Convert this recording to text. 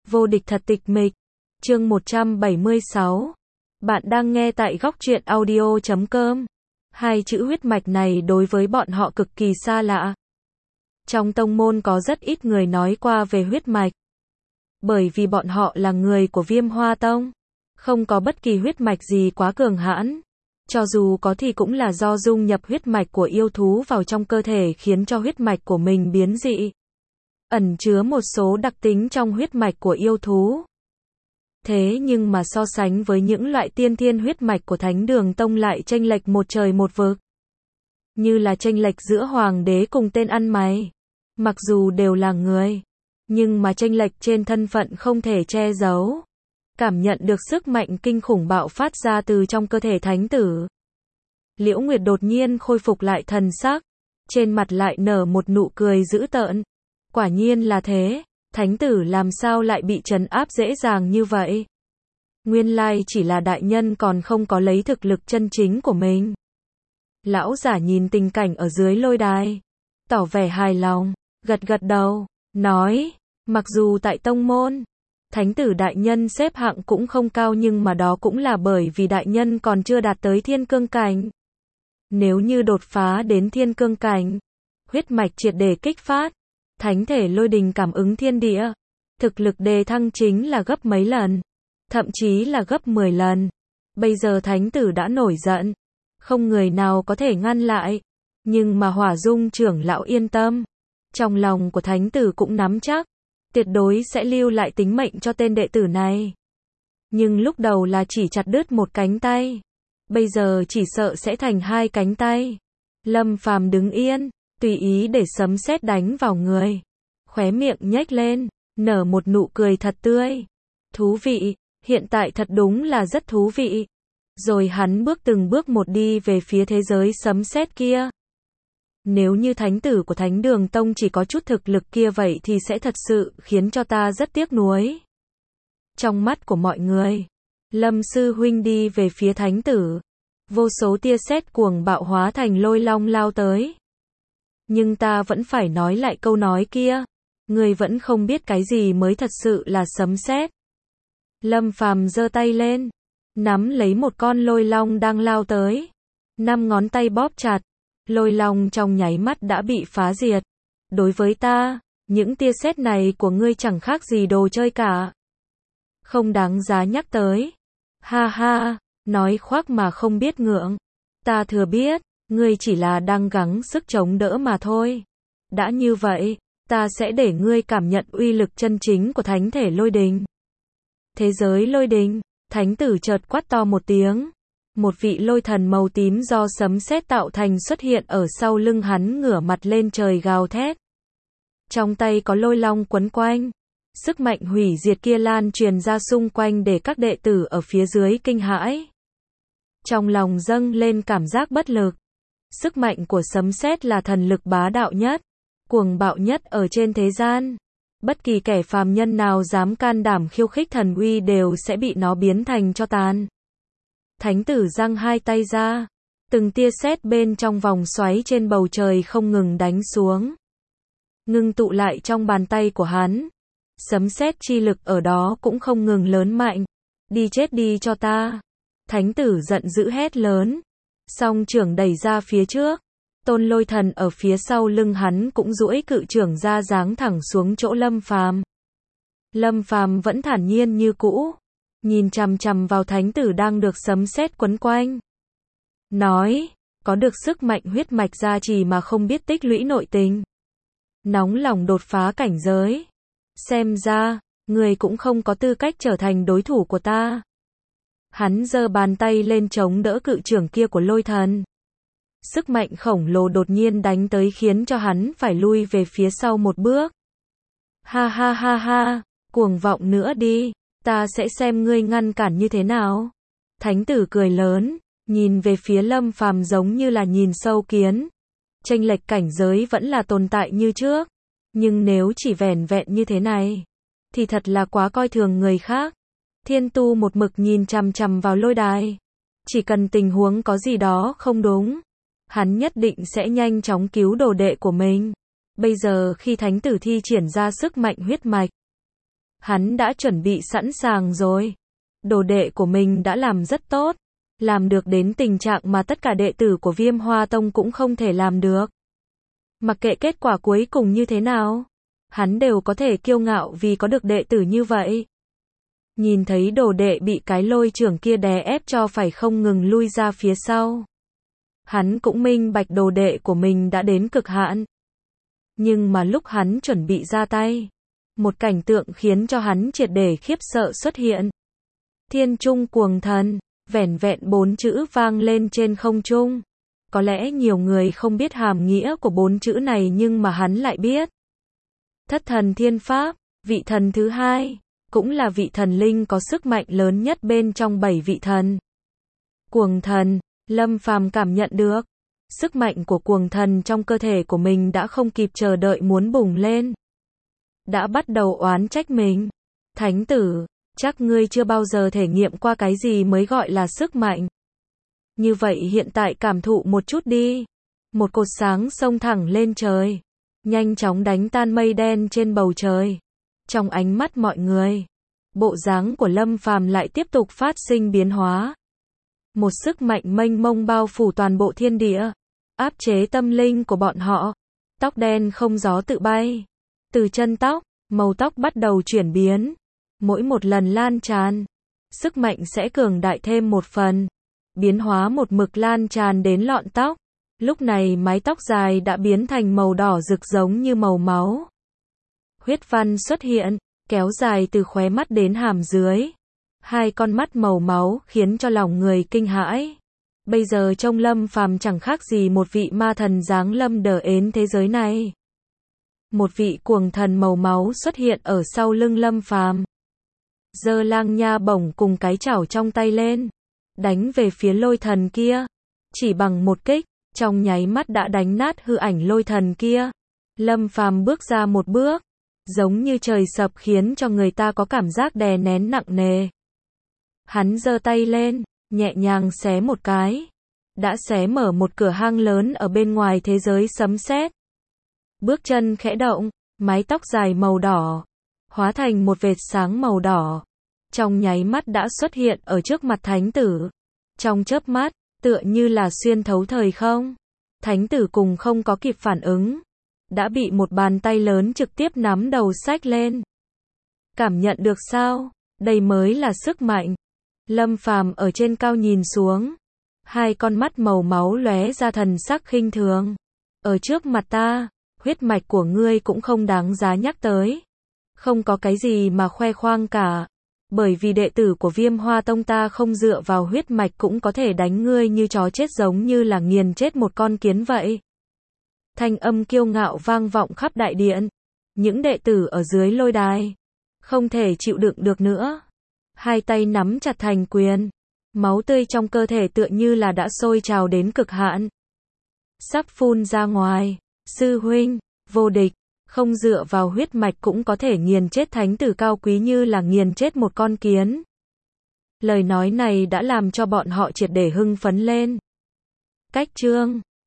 Vô địch thật tịch mịch. Chương 176. Bạn đang nghe tại góc truyện audio.com. Hai chữ huyết mạch này đối với bọn họ cực kỳ xa lạ. Trong tông môn có rất ít người nói qua về huyết mạch. Bởi vì bọn họ là người của Viêm Hoa Tông. Không có bất kỳ huyết mạch gì quá cường hãn. Cho dù có thì cũng là do dung nhập huyết mạch của yêu thú vào trong cơ thể khiến cho huyết mạch của mình biến dị. Ẩn chứa một số đặc tính trong huyết mạch của yêu thú. Thế nhưng mà so sánh với những loại tiên thiên huyết mạch của Thánh Đường Tông lại chênh lệch một trời một vực. Như là chênh lệch giữa hoàng đế cùng tên ăn mày. Mặc dù đều là người, nhưng mà chênh lệch trên thân phận không thể che giấu. Cảm nhận được sức mạnh kinh khủng bạo phát ra từ trong cơ thể thánh tử. Liễu Nguyệt đột nhiên khôi phục lại thần sắc, trên mặt lại nở một nụ cười dữ tợn. Quả nhiên là thế, thánh tử làm sao lại bị trấn áp dễ dàng như vậy? Nguyên lai chỉ là đại nhân còn không có lấy thực lực chân chính của mình. Lão giả nhìn tình cảnh ở dưới lôi đài, tỏ vẻ hài lòng, gật gật đầu, nói, mặc dù tại tông môn, thánh tử đại nhân xếp hạng cũng không cao nhưng mà đó cũng là bởi vì đại nhân còn chưa đạt tới thiên cương cảnh. Nếu như đột phá đến thiên cương cảnh, huyết mạch triệt để kích phát, thánh thể lôi đình cảm ứng thiên địa, thực lực đề thăng chính là gấp mấy lần, thậm chí là gấp 10 lần. Bây giờ thánh tử đã nổi giận, không người nào có thể ngăn lại, nhưng mà Hỏa Dung trưởng lão yên tâm, trong lòng của thánh tử cũng nắm chắc, tuyệt đối sẽ lưu lại tính mệnh cho tên đệ tử này. Nhưng lúc đầu là chỉ chặt đứt một cánh tay, bây giờ chỉ sợ sẽ thành hai cánh tay. Lâm Phàm đứng yên, tùy ý để sấm sét đánh vào người, khóe miệng nhếch lên, nở một nụ cười thật tươi. Thú vị, hiện tại thật đúng là rất thú vị. Rồi hắn bước từng bước một đi về phía thế giới sấm sét kia. Nếu như thánh tử của Thánh Đường Tông chỉ có chút thực lực kia vậy thì sẽ thật sự khiến cho ta rất tiếc nuối. Trong mắt của mọi người, Lâm sư huynh đi về phía thánh tử, vô số tia sét cuồng bạo hóa thành lôi long lao tới. Nhưng ta vẫn phải nói lại câu nói kia, người vẫn không biết cái gì mới thật sự là sấm sét. Lâm Phàm giơ tay lên, nắm lấy một con lôi long đang lao tới, 5 ngón tay bóp chặt, lôi long trong nháy mắt đã bị phá diệt. Đối với ta, những tia sét này của ngươi chẳng khác gì đồ chơi cả, không đáng giá nhắc tới. Ha ha, nói khoác mà không biết ngượng. Ta thừa biết, ngươi chỉ là đang gắng sức chống đỡ mà thôi. Đã như vậy, ta sẽ để ngươi cảm nhận uy lực chân chính của thánh thể lôi đình. Thế giới lôi đình, thánh tử chợt quát to một tiếng. Một vị lôi thần màu tím do sấm sét tạo thành xuất hiện ở sau lưng hắn, ngửa mặt lên trời gào thét. Trong tay có lôi long quấn quanh. Sức mạnh hủy diệt kia lan truyền ra xung quanh để các đệ tử ở phía dưới kinh hãi. Trong lòng dâng lên cảm giác bất lực. Sức mạnh của sấm sét là thần lực bá đạo nhất, cuồng bạo nhất ở trên thế gian. Bất kỳ kẻ phàm nhân nào dám can đảm khiêu khích thần uy đều sẽ bị nó biến thành tro tàn. Thánh tử giang hai tay ra, từng tia sét bên trong vòng xoáy trên bầu trời không ngừng đánh xuống, ngưng tụ lại trong bàn tay của hắn. Sấm sét chi lực ở đó cũng không ngừng lớn mạnh. Đi chết đi cho ta. Thánh tử giận dữ hét lớn, song trưởng đẩy ra phía trước. Tôn lôi thần ở phía sau lưng hắn cũng duỗi cự trưởng ra giáng thẳng xuống chỗ Lâm Phàm. Lâm Phàm vẫn thản nhiên như cũ, nhìn chằm chằm vào thánh tử đang được sấm sét quấn quanh. Nói, có được sức mạnh huyết mạch gia trì mà không biết tích lũy nội tình. Nóng lòng đột phá cảnh giới. Xem ra, người cũng không có tư cách trở thành đối thủ của ta. Hắn giơ bàn tay lên chống đỡ cự trưởng kia của lôi thần. Sức mạnh khổng lồ đột nhiên đánh tới khiến cho hắn phải lui về phía sau một bước. Ha ha ha ha, cuồng vọng nữa đi, ta sẽ xem ngươi ngăn cản như thế nào. Thánh tử cười lớn, nhìn về phía Lâm Phàm giống như là nhìn sâu kiến. Chênh lệch cảnh giới vẫn là tồn tại như trước. Nhưng nếu chỉ vẻn vẹn như thế này, thì thật là quá coi thường người khác. Thiên Tu một mực nhìn chằm chằm vào lôi đài. Chỉ cần tình huống có gì đó không đúng, hắn nhất định sẽ nhanh chóng cứu đồ đệ của mình. Bây giờ khi thánh tử thi triển ra sức mạnh huyết mạch, Hắn đã chuẩn bị sẵn sàng rồi. Đồ đệ của mình đã làm rất tốt. Làm được đến tình trạng mà tất cả đệ tử của Viêm Hoa Tông cũng không thể làm được. Mặc kệ kết quả cuối cùng như thế nào, hắn đều có thể kiêu ngạo vì có được đệ tử như vậy. Nhìn thấy đồ đệ bị cái lôi trưởng kia đè ép cho phải không ngừng lui ra phía sau. Hắn cũng minh bạch đồ đệ của mình đã đến cực hạn. Nhưng mà lúc hắn chuẩn bị ra tay, một cảnh tượng khiến cho hắn triệt để khiếp sợ xuất hiện. Thiên Trung Cuồng Thần, vẻn vẹn 4 chữ vang lên trên không trung. Có lẽ nhiều người không biết hàm nghĩa của 4 chữ này nhưng mà hắn lại biết. Thất thần thiên pháp, vị thần thứ hai, cũng là vị thần linh có sức mạnh lớn nhất bên trong 7 vị thần. Cuồng thần, Lâm Phàm cảm nhận được. Sức mạnh của cuồng thần trong cơ thể của mình đã không kịp chờ đợi muốn bùng lên. Đã bắt đầu oán trách mình. Thánh tử, chắc ngươi chưa bao giờ thể nghiệm qua cái gì mới gọi là sức mạnh. Như vậy hiện tại cảm thụ một chút đi. Một cột sáng xông thẳng lên trời. Nhanh chóng đánh tan mây đen trên bầu trời. Trong ánh mắt mọi người, bộ dáng của Lâm Phàm lại tiếp tục phát sinh biến hóa. Một sức mạnh mênh mông bao phủ toàn bộ thiên địa, áp chế tâm linh của bọn họ. Tóc đen không gió tự bay. Từ chân tóc, màu tóc bắt đầu chuyển biến. Mỗi một lần lan tràn, sức mạnh sẽ cường đại thêm một phần. Biến hóa một mực lan tràn đến lọn tóc. Lúc này mái tóc dài đã biến thành màu đỏ rực giống như màu máu. Huyết văn xuất hiện, kéo dài từ khóe mắt đến hàm dưới. Hai con mắt màu máu khiến cho lòng người kinh hãi. Bây giờ trông Lâm Phàm chẳng khác gì một vị ma thần giáng lâm đờ ến thế giới này. Một vị cuồng thần màu máu xuất hiện ở sau lưng Lâm Phàm. Giơ lang nha bổng cùng cái chảo trong tay lên, đánh về phía lôi thần kia. Chỉ bằng một kích, trong nháy mắt đã đánh nát hư ảnh lôi thần kia. Lâm Phàm bước ra một bước, giống như trời sập khiến cho người ta có cảm giác đè nén nặng nề. Hắn giơ tay lên, nhẹ nhàng xé một cái. Đã xé mở một cửa hang lớn ở bên ngoài thế giới sấm sét. Bước chân khẽ động, mái tóc dài màu đỏ, hóa thành một vệt sáng màu đỏ. Trong nháy mắt đã xuất hiện ở trước mặt thánh tử. Trong chớp mắt, tựa như là xuyên thấu thời không. Thánh tử cùng không có kịp phản ứng. Đã bị một bàn tay lớn trực tiếp nắm đầu xách lên. Cảm nhận được sao? Đây mới là sức mạnh. Lâm Phàm ở trên cao nhìn xuống. Hai con mắt màu máu lóe ra thần sắc khinh thường. Ở trước mặt ta, huyết mạch của ngươi cũng không đáng giá nhắc tới. Không có cái gì mà khoe khoang cả. Bởi vì đệ tử của Viêm Hoa Tông ta không dựa vào huyết mạch cũng có thể đánh ngươi như chó chết giống như là nghiền chết một con kiến vậy. Thanh âm kiêu ngạo vang vọng khắp đại điện. Những đệ tử ở dưới lôi đài không thể chịu đựng được nữa. Hai tay nắm chặt thành quyền. Máu tươi trong cơ thể tựa như là đã sôi trào đến cực hạn. Sắp phun ra ngoài. Sư huynh, vô địch, không dựa vào huyết mạch cũng có thể nghiền chết thánh tử cao quý như là nghiền chết một con kiến. Lời nói này đã làm cho bọn họ triệt để hưng phấn lên. Cách chương